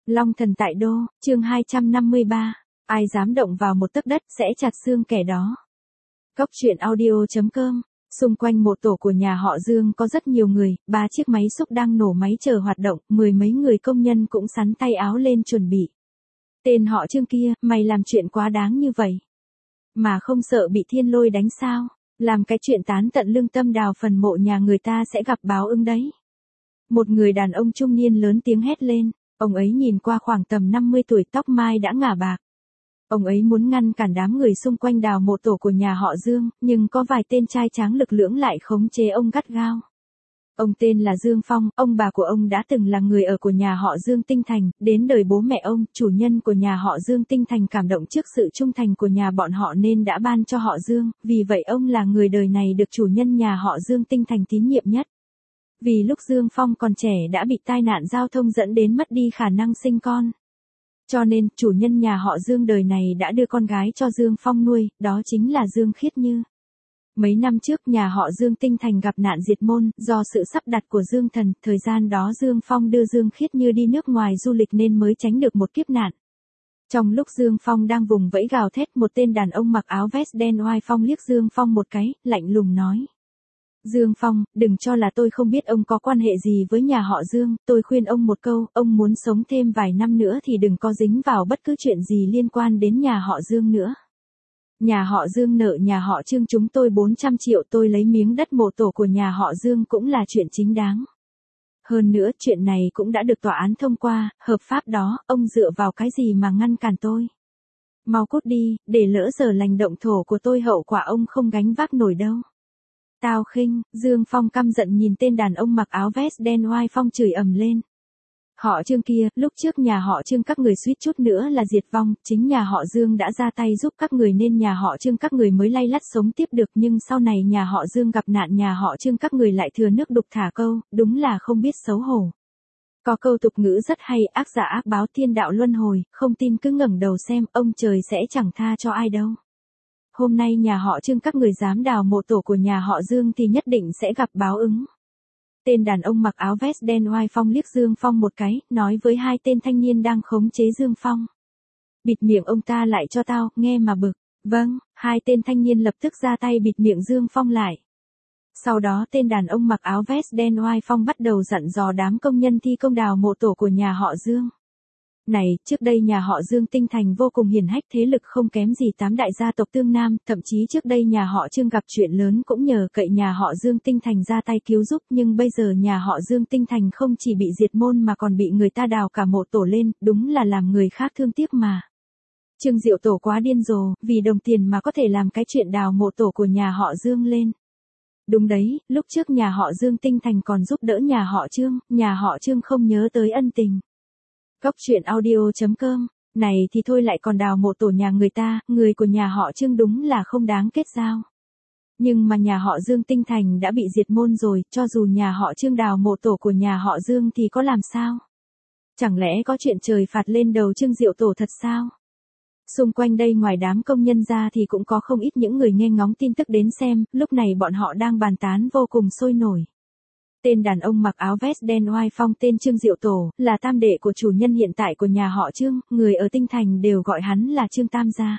Long thần tại đô, chương 253. Ai dám động vào một tấc đất sẽ chặt xương kẻ đó. Cốc truyện audio.com. Xung quanh mộ tổ của nhà họ Dương có rất nhiều người, 3 chiếc máy xúc đang nổ máy chờ hoạt động, 10 mấy người công nhân cũng sắn tay áo lên chuẩn bị. Tên họ Trương kia, mày làm chuyện quá đáng như vậy. Mà không sợ bị thiên lôi đánh sao? Làm cái chuyện tán tận lương tâm đào phần mộ nhà người ta sẽ gặp báo ứng đấy. Một người đàn ông trung niên lớn tiếng hét lên, ông ấy nhìn qua khoảng tầm 50 tuổi, tóc mai đã ngả bạc. Ông ấy muốn ngăn cản đám người xung quanh đào mộ tổ của nhà họ Dương, nhưng có vài tên trai tráng lực lưỡng lại khống chế ông gắt gao. Ông tên là Dương Phong, ông bà của ông đã từng là người ở của nhà họ Dương Tinh Thành, đến đời bố mẹ ông, chủ nhân của nhà họ Dương Tinh Thành cảm động trước sự trung thành của nhà bọn họ nên đã ban cho họ Dương, vì vậy ông là người đời này được chủ nhân nhà họ Dương Tinh Thành tín nhiệm nhất. Vì lúc Dương Phong còn trẻ đã bị tai nạn giao thông dẫn đến mất đi khả năng sinh con. Cho nên, chủ nhân nhà họ Dương đời này đã đưa con gái cho Dương Phong nuôi, đó chính là Dương Khiết Như. Mấy năm trước nhà họ Dương Tinh Thành gặp nạn diệt môn, do sự sắp đặt của Dương Thần, thời gian đó Dương Phong đưa Dương Khiết Như đi nước ngoài du lịch nên mới tránh được một kiếp nạn. Trong lúc Dương Phong đang vùng vẫy gào thét, một tên đàn ông mặc áo vest đen oai phong liếc Dương Phong một cái, lạnh lùng nói. Dương Phong, đừng cho là tôi không biết ông có quan hệ gì với nhà họ Dương, tôi khuyên ông một câu, ông muốn sống thêm vài năm nữa thì đừng có dính vào bất cứ chuyện gì liên quan đến nhà họ Dương nữa. Nhà họ Dương nợ nhà họ Trương chúng tôi 400 triệu, tôi lấy miếng đất mộ tổ của nhà họ Dương cũng là chuyện chính đáng. Hơn nữa, chuyện này cũng đã được tòa án thông qua, hợp pháp đó, ông dựa vào cái gì mà ngăn cản tôi? Mau cút đi, để lỡ giờ lành động thổ của tôi hậu quả ông không gánh vác nổi đâu. Tao khinh, Dương Phong căm giận nhìn tên đàn ông mặc áo vest đen oai phong chửi ầm lên. Họ Trương kia, lúc trước nhà họ Trương các người suýt chút nữa là diệt vong, chính nhà họ Dương đã ra tay giúp các người nên nhà họ Trương các người mới lay lắt sống tiếp được, nhưng sau này nhà họ Dương gặp nạn nhà họ Trương các người lại thừa nước đục thả câu, đúng là không biết xấu hổ. Có câu tục ngữ rất hay, ác giả ác báo thiên đạo luân hồi, không tin cứ ngẩng đầu xem, ông trời sẽ chẳng tha cho ai đâu. Hôm nay nhà họ Trương các người dám đào mộ tổ của nhà họ Dương thì nhất định sẽ gặp báo ứng. Tên đàn ông mặc áo vest đen oai phong liếc Dương Phong một cái, nói với hai tên thanh niên đang khống chế Dương Phong. Bịt miệng ông ta lại cho tao, nghe mà bực. Vâng, hai tên thanh niên lập tức ra tay bịt miệng Dương Phong lại. Sau đó tên đàn ông mặc áo vest đen oai phong bắt đầu dặn dò đám công nhân thi công đào mộ tổ của nhà họ Dương. Này, trước đây nhà họ Dương Tinh Thành vô cùng hiển hách, thế lực không kém gì 8 đại gia tộc Tương Nam, thậm chí trước đây nhà họ Trương gặp chuyện lớn cũng nhờ cậy nhà họ Dương Tinh Thành ra tay cứu giúp, nhưng bây giờ nhà họ Dương Tinh Thành không chỉ bị diệt môn mà còn bị người ta đào cả mộ tổ lên, đúng là làm người khác thương tiếc mà. Trương Diệu Tổ quá điên rồ, vì đồng tiền mà có thể làm cái chuyện đào mộ tổ của nhà họ Dương lên. Đúng đấy, lúc trước nhà họ Dương Tinh Thành còn giúp đỡ nhà họ Trương không nhớ tới ân tình. Cốc truyện audio.com. Này thì thôi lại còn đào mộ tổ nhà người ta, người của nhà họ Trương đúng là không đáng kết giao. Nhưng mà nhà họ Dương Tinh Thành đã bị diệt môn rồi, cho dù nhà họ Trương đào mộ tổ của nhà họ Dương thì có làm sao? Chẳng lẽ có chuyện trời phạt lên đầu Trương Diệu Tổ thật sao? Xung quanh đây ngoài đám công nhân ra thì cũng có không ít những người nghe ngóng tin tức đến xem, lúc này bọn họ đang bàn tán vô cùng sôi nổi. Tên đàn ông mặc áo vest đen oai phong tên Trương Diệu Tổ, là tam đệ của chủ nhân hiện tại của nhà họ Trương, người ở Tinh Thành đều gọi hắn là Trương Tam gia.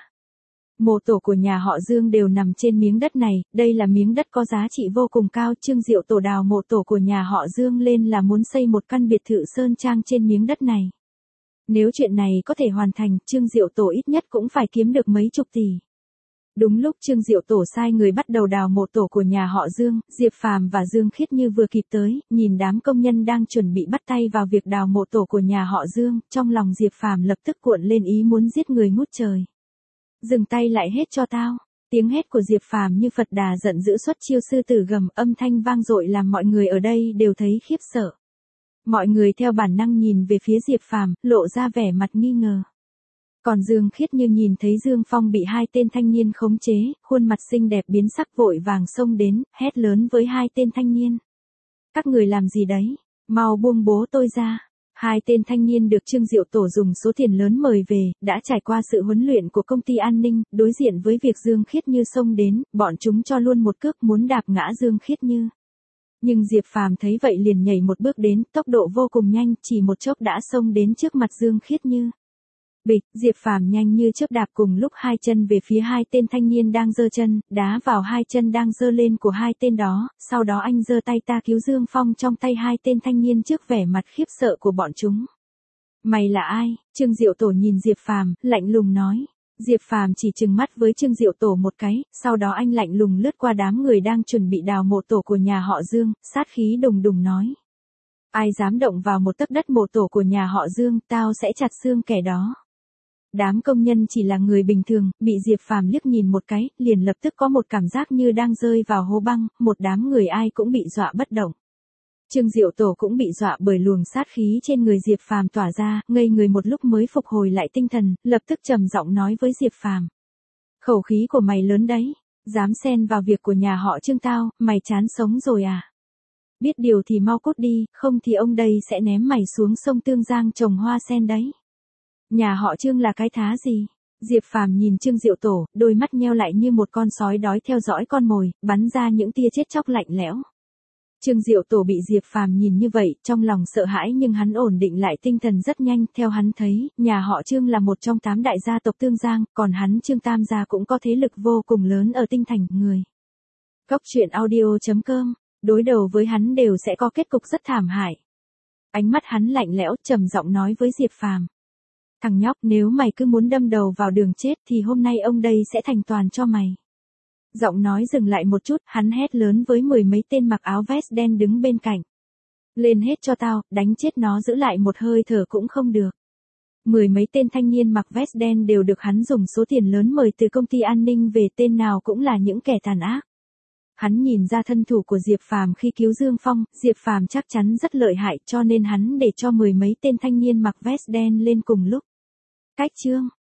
Mộ tổ của nhà họ Dương đều nằm trên miếng đất này, đây là miếng đất có giá trị vô cùng cao, Trương Diệu Tổ đào mộ tổ của nhà họ Dương lên là muốn xây một căn biệt thự sơn trang trên miếng đất này. Nếu chuyện này có thể hoàn thành, Trương Diệu Tổ ít nhất cũng phải kiếm được mấy chục tỷ. Đúng lúc Trương Diệu Tổ sai người bắt đầu đào mộ tổ của nhà họ Dương, Diệp Phàm và Dương Khiết Như vừa kịp tới, nhìn đám công nhân đang chuẩn bị bắt tay vào việc đào mộ tổ của nhà họ Dương, trong lòng Diệp Phàm lập tức cuộn lên ý muốn giết người ngút trời. Dừng tay lại hết cho tao. Tiếng hét của Diệp Phàm như Phật Đà giận dữ xuất chiêu sư tử gầm, âm thanh vang dội làm mọi người ở đây đều thấy khiếp sợ. Mọi người theo bản năng nhìn về phía Diệp Phàm, lộ ra vẻ mặt nghi ngờ. Còn Dương Khiết Như nhìn thấy Dương Phong bị hai tên thanh niên khống chế, khuôn mặt xinh đẹp biến sắc vội vàng xông đến, hét lớn với hai tên thanh niên. Các người làm gì đấy? Mau buông bố tôi ra. Hai tên thanh niên được Trương Diệu Tổ dùng số tiền lớn mời về, đã trải qua sự huấn luyện của công ty an ninh, đối diện với việc Dương Khiết Như xông đến, bọn chúng cho luôn một cước muốn đạp ngã Dương Khiết Như. Nhưng Diệp Phàm thấy vậy liền nhảy một bước đến, tốc độ vô cùng nhanh, chỉ một chốc đã xông đến trước mặt Dương Khiết Như. Bịch, Diệp Phàm nhanh như chớp đạp cùng lúc hai chân về phía hai tên thanh niên đang giơ chân, đá vào hai chân đang giơ lên của hai tên đó, sau đó anh giơ tay ta cứu Dương Phong trong tay hai tên thanh niên trước vẻ mặt khiếp sợ của bọn chúng. Mày là ai? Trương Diệu Tổ nhìn Diệp Phàm, lạnh lùng nói. Diệp Phàm chỉ trừng mắt với Trương Diệu Tổ một cái, sau đó anh lạnh lùng lướt qua đám người đang chuẩn bị đào mộ tổ của nhà họ Dương, sát khí đùng đùng nói. Ai dám động vào một tấc đất mộ tổ của nhà họ Dương, tao sẽ chặt xương kẻ đó. Đám công nhân chỉ là người bình thường, bị Diệp Phàm liếc nhìn một cái, liền lập tức có một cảm giác như đang rơi vào hố băng, một đám người ai cũng bị dọa bất động. Trương Diệu Tổ cũng bị dọa bởi luồng sát khí trên người Diệp Phàm tỏa ra, ngây người một lúc mới phục hồi lại tinh thần, lập tức trầm giọng nói với Diệp Phàm. Khẩu khí của mày lớn đấy, dám xen vào việc của nhà họ Trương tao, mày chán sống rồi à? Biết điều thì mau cút đi, không thì ông đây sẽ ném mày xuống sông Tương Giang trồng hoa sen đấy. Nhà họ Trương là cái thá gì? Diệp Phàm nhìn Trương Diệu Tổ, đôi mắt nheo lại như một con sói đói theo dõi con mồi, bắn ra những tia chết chóc lạnh lẽo. Trương Diệu Tổ bị Diệp Phàm nhìn như vậy, trong lòng sợ hãi nhưng hắn ổn định lại tinh thần rất nhanh, theo hắn thấy, nhà họ Trương là một trong 8 đại gia tộc Tương Giang, còn hắn Trương Tam gia cũng có thế lực vô cùng lớn ở Tinh Thành, người. Cốc truyện audio.com, đối đầu với hắn đều sẽ có kết cục rất thảm hại. Ánh mắt hắn lạnh lẽo, trầm giọng nói với Diệp Phàm. Thằng nhóc, nếu mày cứ muốn đâm đầu vào đường chết thì hôm nay ông đây sẽ thành toàn cho mày. Giọng nói dừng lại một chút, hắn hét lớn với 10 mấy tên mặc áo vest đen đứng bên cạnh. Lên hết cho tao, đánh chết nó giữ lại một hơi thở cũng không được. 10 mấy tên thanh niên mặc vest đen đều được hắn dùng số tiền lớn mời từ công ty an ninh về, tên nào cũng là những kẻ tàn ác. Hắn nhìn ra thân thủ của Diệp Phàm khi cứu Dương Phong, Diệp Phàm chắc chắn rất lợi hại cho nên hắn để cho 10 mấy tên thanh niên mặc vest đen lên cùng lúc. Cách chương